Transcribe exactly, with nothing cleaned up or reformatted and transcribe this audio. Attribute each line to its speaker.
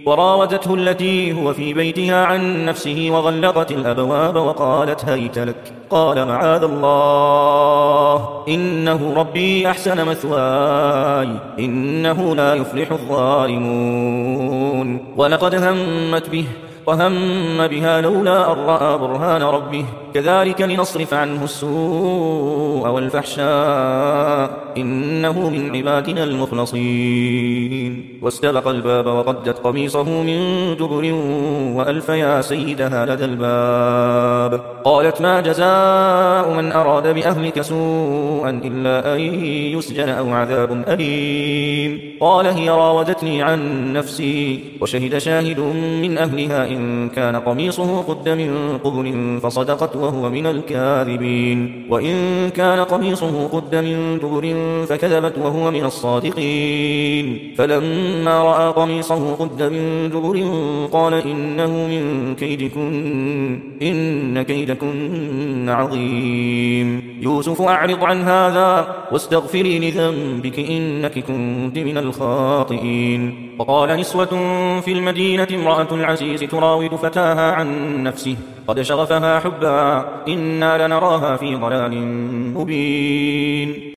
Speaker 1: وراودته التي هو في بيتها عن نفسه وغلقت الأبواب وقالت هيت لك. قال معاذ الله إنه ربي أحسن مثواي إنه لا يفلح الظالمون. ولقد همت به وهم بها لولا أن رأى برهان ربه كذلك لنصرف عنه السوء والفحشاء إنه من عبادنا المخلصين. واستبق الباب وقدت قميصه من دبر وألف يا سيدها لدى الباب. قالت ما جزاء من أراد بأهلك سوءا إلا أن يسجن أو عذاب أليم. قال هي راودتني عن نفسي وشهد شاهد من أهلها إن كان قميصه قد من قبل فصدقت وهو من الكاذبين وإن كان قميصه قد من دبر فكذبت وهو من الصادقين. فلما رأى قميصه قد من دبر قال إنه من كيدكن إن كيدكن عظيم. يوسف أعرض عن هذا واستغفري لذنبك إنك كنت من الخاطئين. وقال نسوة في المدينة امرأة العزيز تراود فتاها عن نفسه قد شغفها حبا إنا لنراها في ضلال مبين.